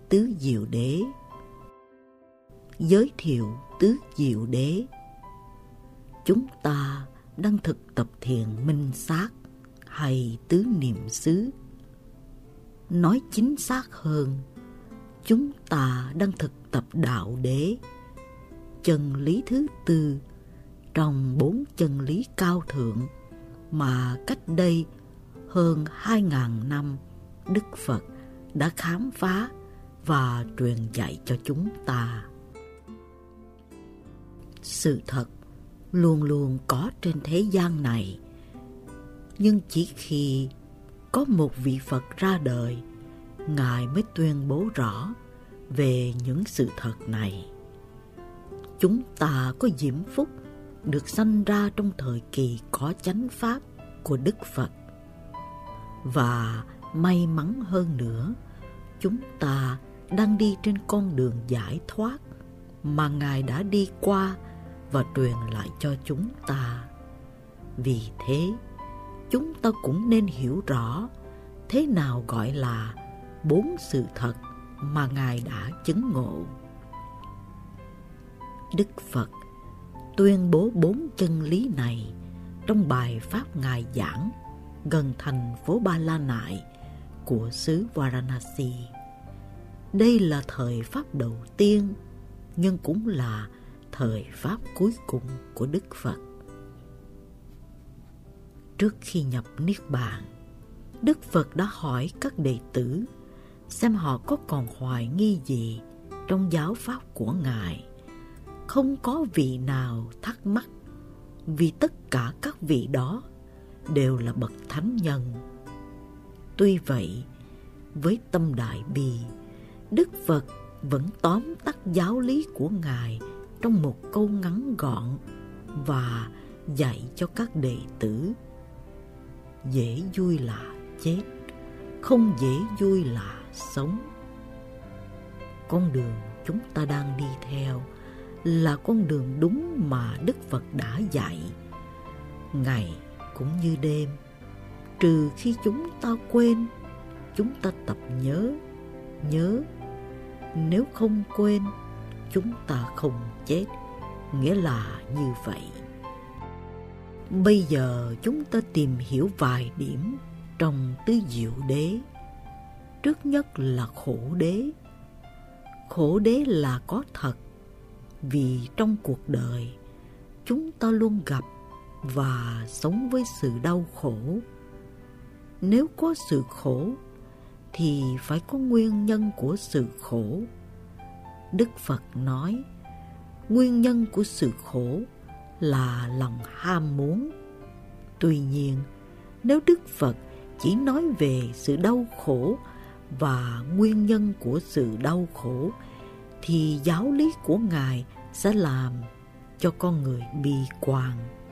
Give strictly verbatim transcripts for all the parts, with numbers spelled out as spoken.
Tứ Diệu Đế. Giới thiệu Tứ Diệu Đế. Chúng ta đang thực tập thiền minh sát hay tứ niệm xứ. Nói chính xác hơn, chúng ta đang thực tập đạo đế, chân lý thứ tư trong bốn chân lý cao thượng mà cách đây hơn hai ngàn năm Đức Phật đã khám phá và truyền dạy cho chúng ta. Sự thật luôn luôn có trên thế gian này, nhưng chỉ khi có một vị Phật ra đời, Ngài mới tuyên bố rõ về những sự thật này. Chúng ta có diễm phúc được sanh ra trong thời kỳ có chánh pháp của Đức Phật. Và may mắn hơn nữa, chúng ta đang đi trên con đường giải thoát mà Ngài đã đi qua và truyền lại cho chúng ta. Vì thế, chúng ta cũng nên hiểu rõ thế nào gọi là bốn sự thật mà Ngài đã chứng ngộ. Đức Phật tuyên bố bốn chân lý này trong bài pháp Ngài giảng gần thành phố Ba La Nại của xứ Varanasi. Đây là thời pháp đầu tiên, nhưng cũng là thời pháp cuối cùng của Đức Phật. Trước khi nhập Niết Bàn, Đức Phật đã hỏi các đệ tử xem họ có còn hoài nghi gì trong giáo pháp của Ngài. Không có vị nào thắc mắc, vì tất cả các vị đó đều là bậc thánh nhân. Tuy vậy, với tâm đại bi, Đức Phật vẫn tóm tắt giáo lý của Ngài trong một câu ngắn gọn và dạy cho các đệ tử: dễ vui là chết, không dễ vui là sống. Con đường chúng ta đang đi theo là con đường đúng mà Đức Phật đã dạy. Ngày cũng như đêm, trừ khi chúng ta quên, chúng ta tập nhớ, nhớ. Nếu không quên, chúng ta không chết, nghĩa là như vậy. Bây giờ chúng ta tìm hiểu vài điểm trong Tứ Diệu Đế. Trước nhất là khổ đế. Khổ đế là có thật, vì trong cuộc đời chúng ta luôn gặp và sống với sự đau khổ. Nếu có sự khổ thì phải có nguyên nhân của sự khổ. Đức Phật nói, nguyên nhân của sự khổ là lòng ham muốn. Tuy nhiên, nếu Đức Phật chỉ nói về sự đau khổ và nguyên nhân của sự đau khổ, thì giáo lý của Ngài sẽ làm cho con người bi quan.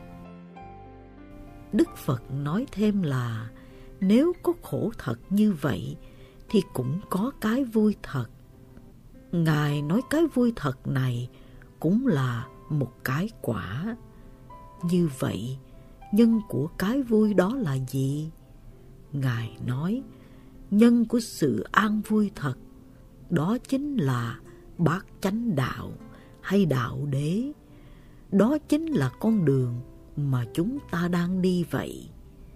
Đức Phật nói thêm là nếu có khổ thật như vậy thì cũng có cái vui thật. Ngài nói cái vui thật này cũng là một cái quả. Như vậy, nhân của cái vui đó là gì? Ngài nói, nhân của sự an vui thật, đó chính là bát chánh đạo hay đạo đế. Đó chính là con đường mà chúng ta đang đi vậy.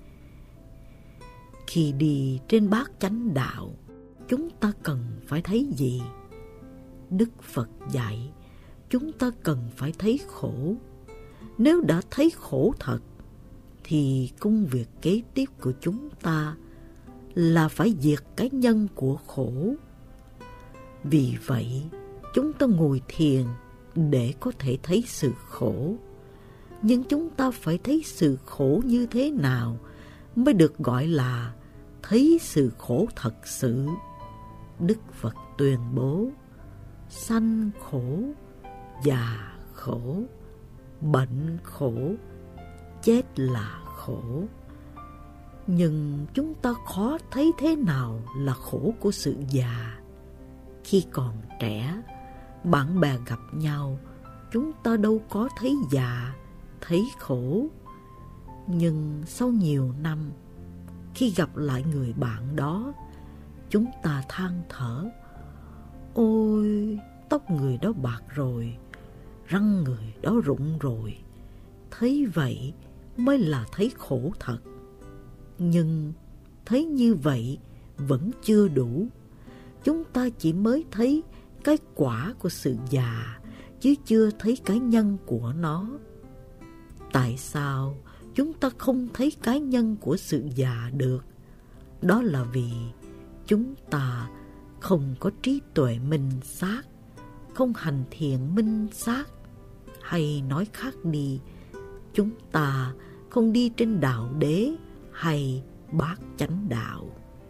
Khi đi trên bát chánh đạo, chúng ta cần phải thấy gì? Đức Phật dạy, chúng ta cần phải thấy khổ. Nếu đã thấy khổ thật, thì công việc kế tiếp của chúng ta là phải diệt cái nhân của khổ. Vì vậy, chúng ta ngồi thiền để có thể thấy sự khổ. Nhưng chúng ta phải thấy sự khổ như thế nào mới được gọi là thấy sự khổ thật sự? Đức Phật tuyên bố, sanh khổ, già khổ, bệnh khổ, chết là khổ. Nhưng chúng ta khó thấy thế nào là khổ của sự già. Khi còn trẻ, bạn bè gặp nhau, chúng ta đâu có thấy già, thấy khổ. Nhưng sau nhiều năm, khi gặp lại người bạn đó, chúng ta than thở, Ôi, tóc người đó bạc rồi, răng người đó rụng rồi. Thấy vậy mới là thấy khổ thật. Nhưng thấy như vậy vẫn chưa đủ. Chúng ta chỉ mới thấy cái quả của sự già, chứ chưa thấy cái nhân của nó. Tại sao chúng ta không thấy cái nhân của sự già được? Đó là vì chúng ta không có trí tuệ minh xác, không hành thiện minh xác. Hay nói khác đi, chúng ta không đi trên đạo đế hay bát chánh đạo.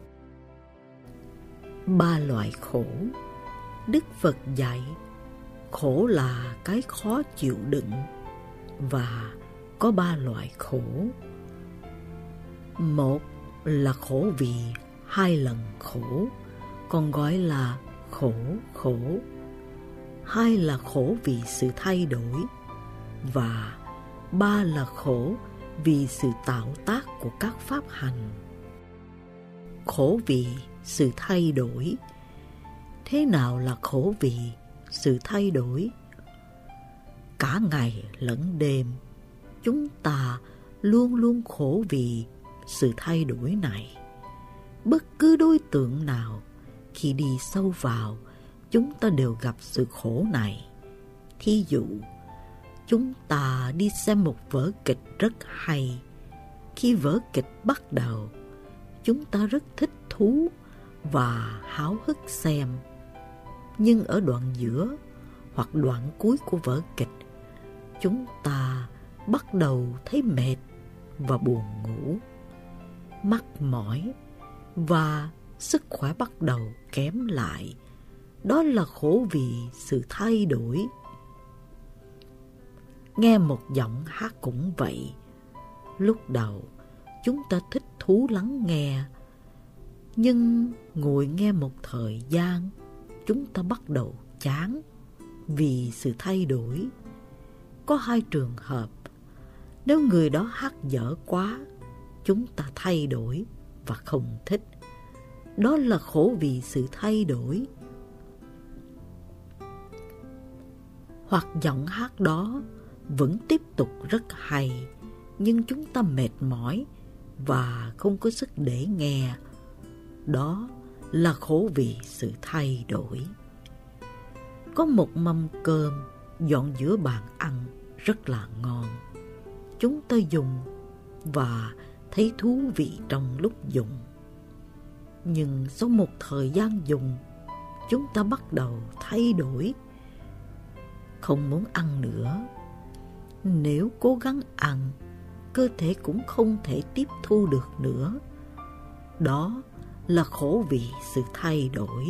Ba loại khổ. Đức Phật dạy khổ là cái khó chịu đựng, và có ba loại khổ. Một là khổ vì hai lần khổ, còn gọi là khổ khổ. Hai là khổ vì sự thay đổi, và ba là khổ vì sự tạo tác của các pháp hành. Khổ vì sự thay đổi. Thế nào là khổ vì sự thay đổi? Cả ngày lẫn đêm, chúng ta luôn luôn khổ vì sự thay đổi này. Bất cứ đối tượng nào, khi đi sâu vào, chúng ta đều gặp sự khổ này. Thí dụ, chúng ta đi xem một vở kịch rất hay. Khi vở kịch bắt đầu, chúng ta rất thích thú và háo hức xem. Nhưng ở đoạn giữa hoặc đoạn cuối của vở kịch, chúng ta bắt đầu thấy mệt và buồn ngủ, mắc mỏi và sức khỏe bắt đầu kém lại. Đó là khổ vì sự thay đổi. Nghe một giọng hát cũng vậy. Lúc đầu chúng ta thích thú lắng nghe, nhưng ngồi nghe một thời gian, chúng ta bắt đầu chán vì sự thay đổi. Có hai trường hợp. Nếu người đó hát dở quá, chúng ta thay đổi và không thích. Đó là khổ vì sự thay đổi. Hoặc giọng hát đó vẫn tiếp tục rất hay, nhưng chúng ta mệt mỏi và không có sức để nghe. Đó là khổ vì sự thay đổi. Có một mâm cơm dọn giữa bàn ăn rất là ngon. Chúng ta dùng và thấy thú vị trong lúc dùng. Nhưng sau một thời gian dùng, chúng ta bắt đầu thay đổi, không muốn ăn nữa. Nếu cố gắng ăn, cơ thể cũng không thể tiếp thu được nữa. Đó là khổ vì sự thay đổi.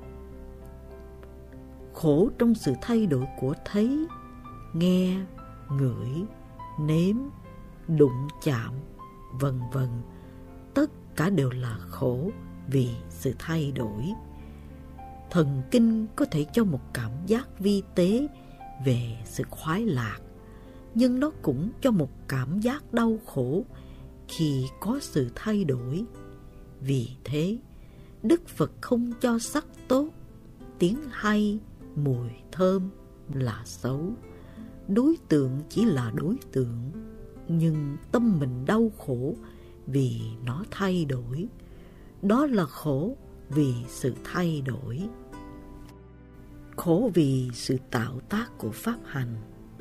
Khổ trong sự thay đổi của thấy, nghe, ngửi, nếm, đụng chạm, vân vân. Tất cả đều là khổ vì sự thay đổi. Thần kinh có thể cho một cảm giác vi tế về sự khoái lạc, nhưng nó cũng cho một cảm giác đau khổ khi có sự thay đổi. Vì thế, Đức Phật không cho sắc tốt, tiếng hay, mùi thơm là xấu. Đối tượng chỉ là đối tượng, nhưng tâm mình đau khổ vì nó thay đổi. Đó là khổ vì sự thay đổi. Khổ vì sự tạo tác của pháp hành.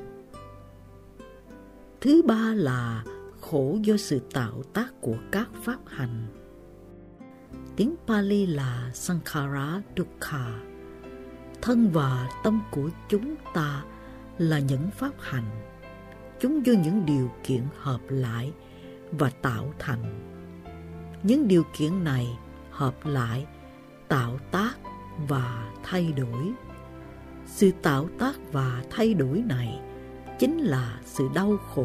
Thứ ba là khổ do sự tạo tác của các pháp hành. Tiếng Pali là Sankhara Dukkha. Thân và tâm của chúng ta là những pháp hành. Chúng do những điều kiện hợp lại và tạo thành. Những điều kiện này hợp lại, tạo tác và thay đổi. Sự tạo tác và thay đổi này chính là sự đau khổ.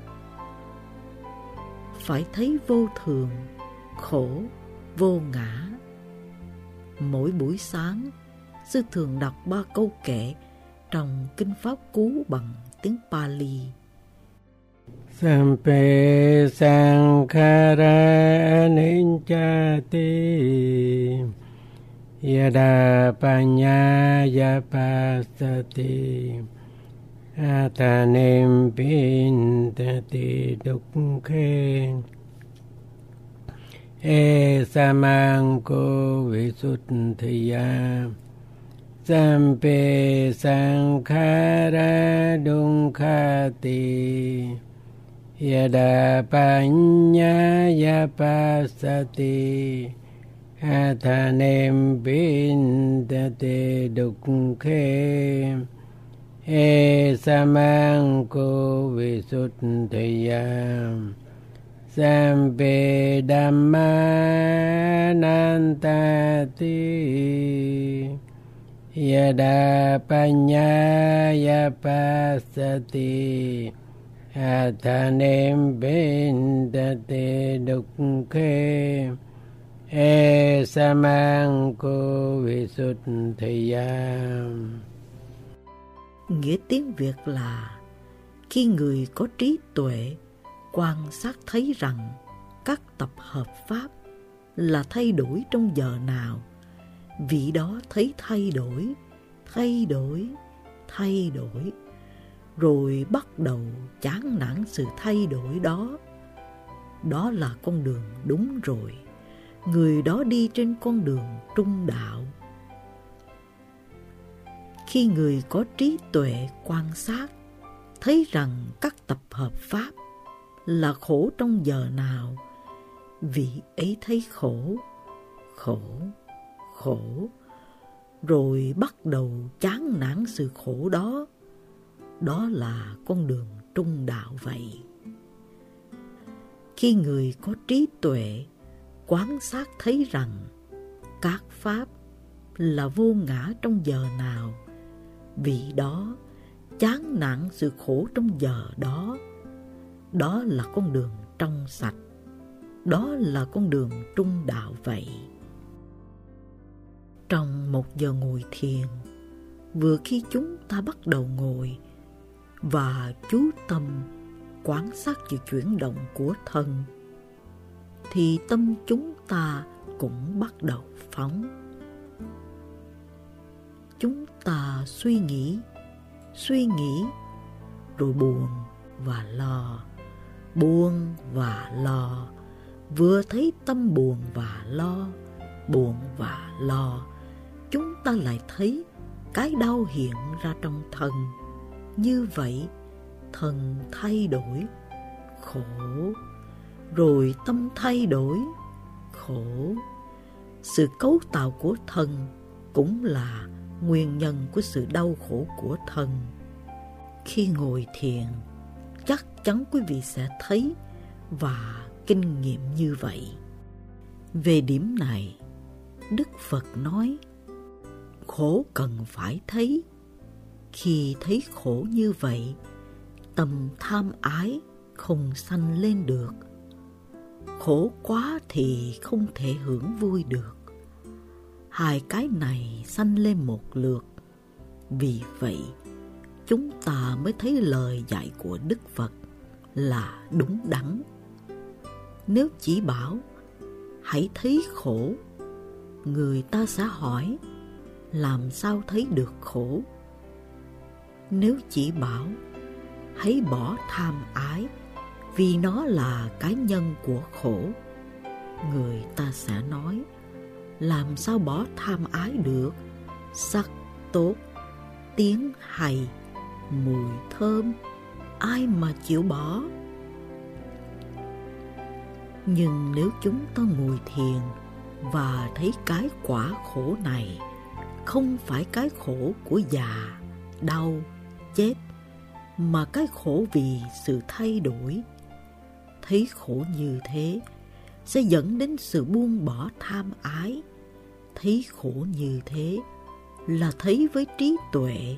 Phải thấy vô thường, khổ, vô ngã. Mỗi buổi sáng, sư thường đọc ba câu kệ trong Kinh Pháp Cú bằng tiếng Pali. Sampe sankhara anicchati Yada panyaya pasati atanem pintati dukkhe e samang ko visuddhaya sampe sankhara dunkhati yada panyaya pasati atanem pintati dukkhe e samang ko visuddhaya sampe dhammanantati yada panyaya pasati atanem pintati dukkhe e samang ko visuddhaya. Nghĩa tiếng Việt là khi người có trí tuệ quan sát thấy rằng các tập hợp pháp là thay đổi trong giờ nào, vị đó thấy thay đổi, thay đổi, thay đổi, rồi bắt đầu chán nản sự thay đổi đó. Đó là con đường đúng rồi. Người đó đi trên con đường trung đạo. Khi người có trí tuệ quan sát thấy rằng các tập hợp pháp là khổ trong giờ nào, vị ấy thấy khổ, khổ, khổ, rồi bắt đầu chán nản sự khổ đó. Đó là con đường trung đạo vậy. Khi người có trí tuệ quan sát thấy rằng các pháp là vô ngã trong giờ nào, vị đó chán nản sự khổ trong giờ đó. Đó là con đường trong sạch. Đó là con đường trung đạo vậy. Trong một giờ ngồi thiền, vừa khi chúng ta bắt đầu ngồi và chú tâm quan sát sự chuyển động của thân, thì tâm chúng ta cũng bắt đầu phóng. Chúng ta suy nghĩ, suy nghĩ, rồi buồn và lo, buồn và lo. Vừa thấy tâm buồn và lo, buồn và lo, chúng ta lại thấy cái đau hiện ra trong thân. Như vậy, thân thay đổi, khổ, rồi tâm thay đổi, khổ. Sự cấu tạo của thân cũng là nguyên nhân của sự đau khổ của thân. Khi ngồi thiền, chắc chắn quý vị sẽ thấy và kinh nghiệm như vậy. Về điểm này, Đức Phật nói, khổ cần phải thấy. Khi thấy khổ như vậy, tâm tham ái không sanh lên được. Khổ quá thì không thể hưởng vui được. Hai cái này sanh lên một lượt. Vì vậy, chúng ta mới thấy lời dạy của Đức Phật là đúng đắn. Nếu chỉ bảo hãy thấy khổ, người ta sẽ hỏi làm sao thấy được khổ. Nếu chỉ bảo hãy bỏ tham ái vì nó là cái nhân của khổ, người ta sẽ nói làm sao bỏ tham ái được. Sắc tốt, tiếng hay, mùi thơm, ai mà chịu bỏ. Nhưng nếu chúng ta ngồi thiền và thấy cái quả khổ này không phải cái khổ của già, đau, chết, mà cái khổ vì sự thay đổi, thấy khổ như thế sẽ dẫn đến sự buông bỏ tham ái. Thấy khổ như thế là thấy với trí tuệ.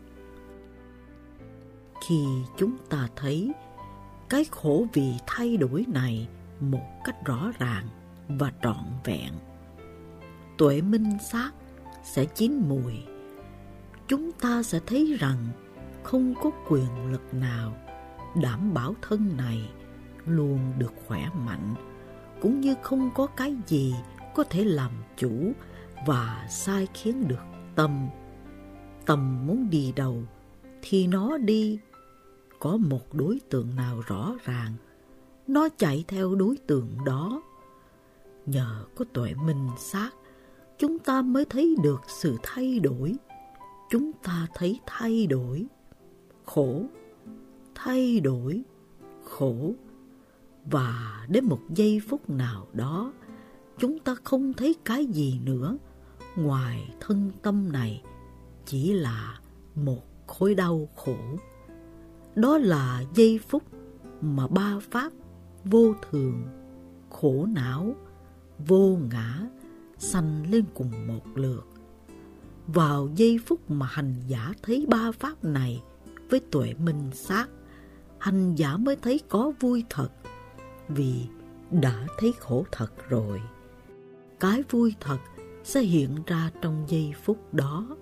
Khi chúng ta thấy cái khổ vì thay đổi này một cách rõ ràng và trọn vẹn, tuệ minh sát sẽ chín mùi. Chúng ta sẽ thấy rằng không có quyền lực nào đảm bảo thân này luôn được khỏe mạnh, cũng như không có cái gì có thể làm chủ và sai khiến được tâm. Tâm muốn đi đâu thì nó đi. Có một đối tượng nào rõ ràng, nó chạy theo đối tượng đó. Nhờ có tuệ minh sát, chúng ta mới thấy được sự thay đổi. Chúng ta thấy thay đổi, khổ, thay đổi, khổ. Và đến một giây phút nào đó, chúng ta không thấy cái gì nữa ngoài thân tâm này, chỉ là một khối đau khổ. Đó là giây phút mà ba pháp vô thường, khổ não, vô ngã sanh lên cùng một lượt. Vào giây phút mà hành giả thấy ba pháp này với tuệ minh sát, hành giả mới thấy có vui thật, vì đã thấy khổ thật rồi. Cái vui thật sẽ hiện ra trong giây phút đó.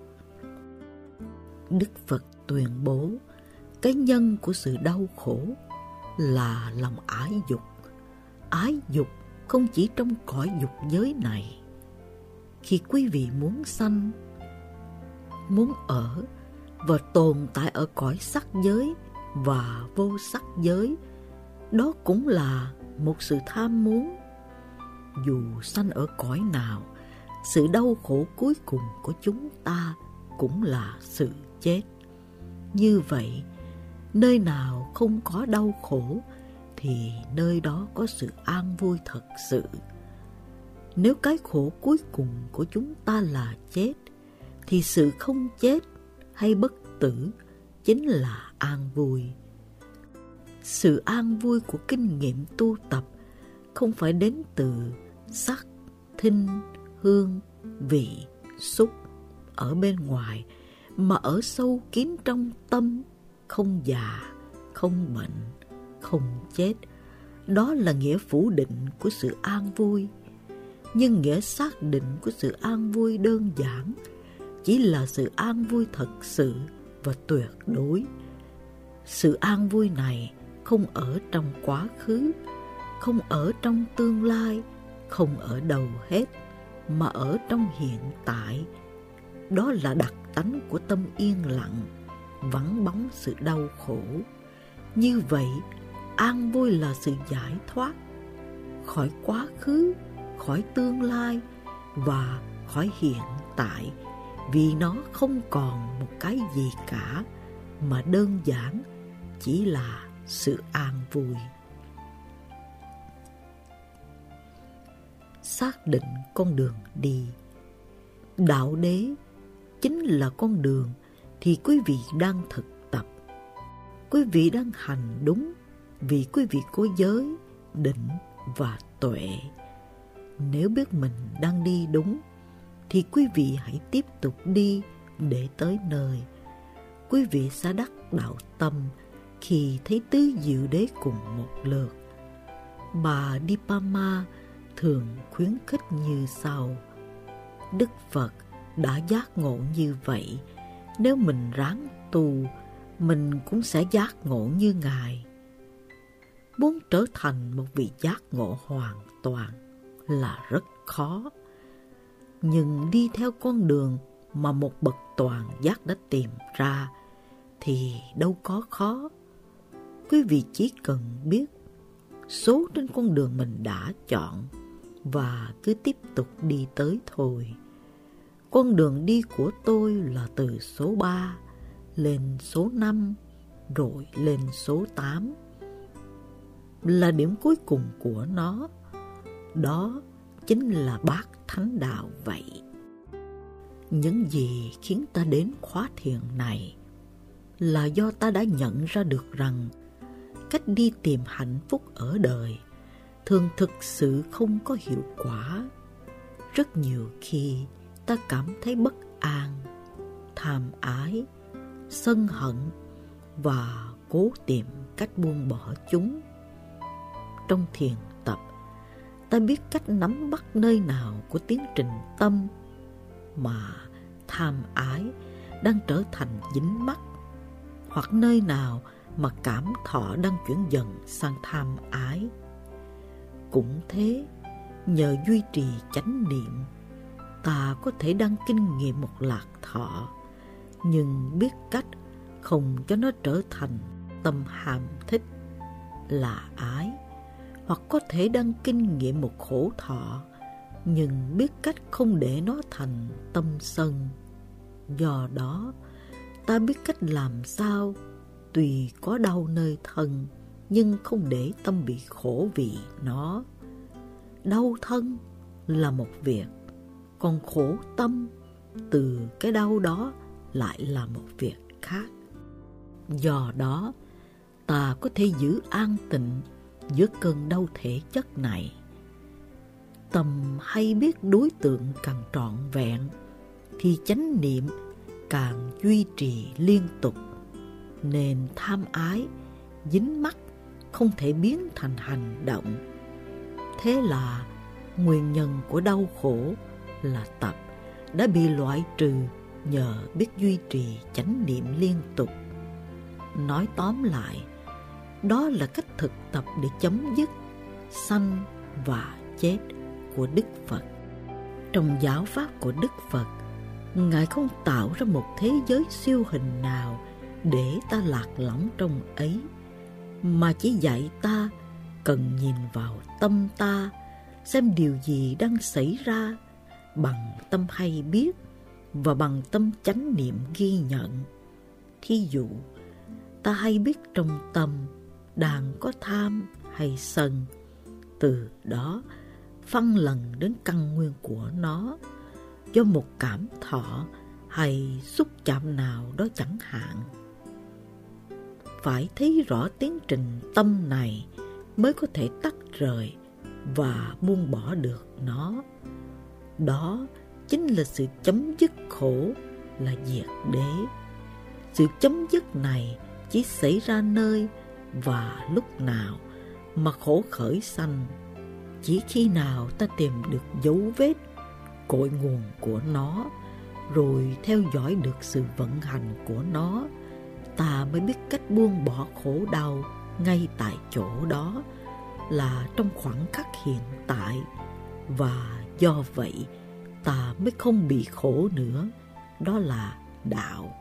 Đức Phật tuyên bố cái nhân của sự đau khổ là lòng ái dục. Ái dục không chỉ trong cõi dục giới này. Khi quý vị muốn sanh, muốn ở và tồn tại ở cõi sắc giới và vô sắc giới, đó cũng là một sự tham muốn. Dù sanh ở cõi nào, sự đau khổ cuối cùng của chúng ta cũng là sự chết. Như vậy, nơi nào không có đau khổ thì nơi đó có sự an vui thật sự. Nếu cái khổ cuối cùng của chúng ta là chết, thì sự không chết hay bất tử chính là an vui. Sự an vui của kinh nghiệm tu tập không phải đến từ sắc, thinh, hương, vị, xúc ở bên ngoài, mà ở sâu kín trong tâm, không già, không bệnh, không chết. Đó là nghĩa phủ định của sự an vui. Nhưng nghĩa xác định của sự an vui đơn giản chỉ là sự an vui thật sự và tuyệt đối. Sự an vui này không ở trong quá khứ, không ở trong tương lai, không ở đâu hết, mà ở trong hiện tại. Đó là đặc tánh của tâm yên lặng, vắng bóng sự đau khổ. Như vậy, an vui là sự giải thoát khỏi quá khứ, khỏi tương lai và khỏi hiện tại, vì nó không còn một cái gì cả, mà đơn giản chỉ là sự an vui. Xác định con đường đi. Đạo đế chính là con đường thì quý vị đang thực tập. Quý vị đang hành đúng vì quý vị có giới, định và tuệ. Nếu biết mình đang đi đúng thì quý vị hãy tiếp tục đi để tới nơi. Quý vị sẽ đắc đạo tâm khi thấy tứ diệu đế cùng một lượt. Bà Dipama thường khuyến khích như sau: Đức Phật đã giác ngộ như vậy, nếu mình ráng tu, mình cũng sẽ giác ngộ như Ngài. Muốn trở thành một vị giác ngộ hoàn toàn là rất khó, nhưng đi theo con đường mà một bậc toàn giác đã tìm ra thì đâu có khó. Quý vị chỉ cần biết số trên con đường mình đã chọn và cứ tiếp tục đi tới thôi. Con đường đi của tôi là từ số ba lên số năm rồi lên số tám, là điểm cuối cùng của nó. Đó chính là bát thánh đạo vậy. Những gì khiến ta đến khóa thiền này là do ta đã nhận ra được rằng cách đi tìm hạnh phúc ở đời thường thực sự không có hiệu quả. Rất nhiều khi ta cảm thấy bất an, tham ái, sân hận và cố tìm cách buông bỏ chúng. Trong thiền tập, ta biết cách nắm bắt nơi nào của tiến trình tâm mà tham ái đang trở thành dính mắc, hoặc nơi nào mà cảm thọ đang chuyển dần sang tham ái. Cũng thế, nhờ duy trì chánh niệm, ta có thể đang kinh nghiệm một lạc thọ, nhưng biết cách không cho nó trở thành tâm ham thích là ái, hoặc có thể đang kinh nghiệm một khổ thọ, nhưng biết cách không để nó thành tâm sân. Do đó, ta biết cách làm sao tuy có đau nơi thân, nhưng không để tâm bị khổ vì nó. Đau thân là một việc, còn khổ tâm từ cái đau đó lại là một việc khác. Do đó, ta có thể giữ an tịnh giữa cơn đau thể chất này. Tâm hay biết đối tượng càng trọn vẹn, thì chánh niệm càng duy trì liên tục, nên tham ái, dính mắc không thể biến thành hành động. Thế là nguyên nhân của đau khổ là tập đã bị loại trừ nhờ biết duy trì chánh niệm liên tục. Nói tóm lại, đó là cách thực tập để chấm dứt sanh và chết của Đức Phật. Trong giáo pháp của Đức Phật, Ngài không tạo ra một thế giới siêu hình nào để ta lạc lõng trong ấy, mà chỉ dạy ta cần nhìn vào tâm ta, xem điều gì đang xảy ra bằng tâm hay biết và bằng tâm chánh niệm ghi nhận. Thí dụ, ta hay biết trong tâm đang có tham hay sân, từ đó phân lần đến căn nguyên của nó, do một cảm thọ hay xúc chạm nào đó chẳng hạn. Phải thấy rõ tiến trình tâm này mới có thể tách rời và buông bỏ được nó. Đó chính là sự chấm dứt khổ, là diệt đế. Sự chấm dứt này chỉ xảy ra nơi và lúc nào mà khổ khởi sanh. Chỉ khi nào ta tìm được dấu vết, cội nguồn của nó, rồi theo dõi được sự vận hành của nó, ta mới biết cách buông bỏ khổ đau ngay tại chỗ đó, là trong khoảnh khắc hiện tại. Và do vậy, ta mới không bị khổ nữa. Đó là đạo.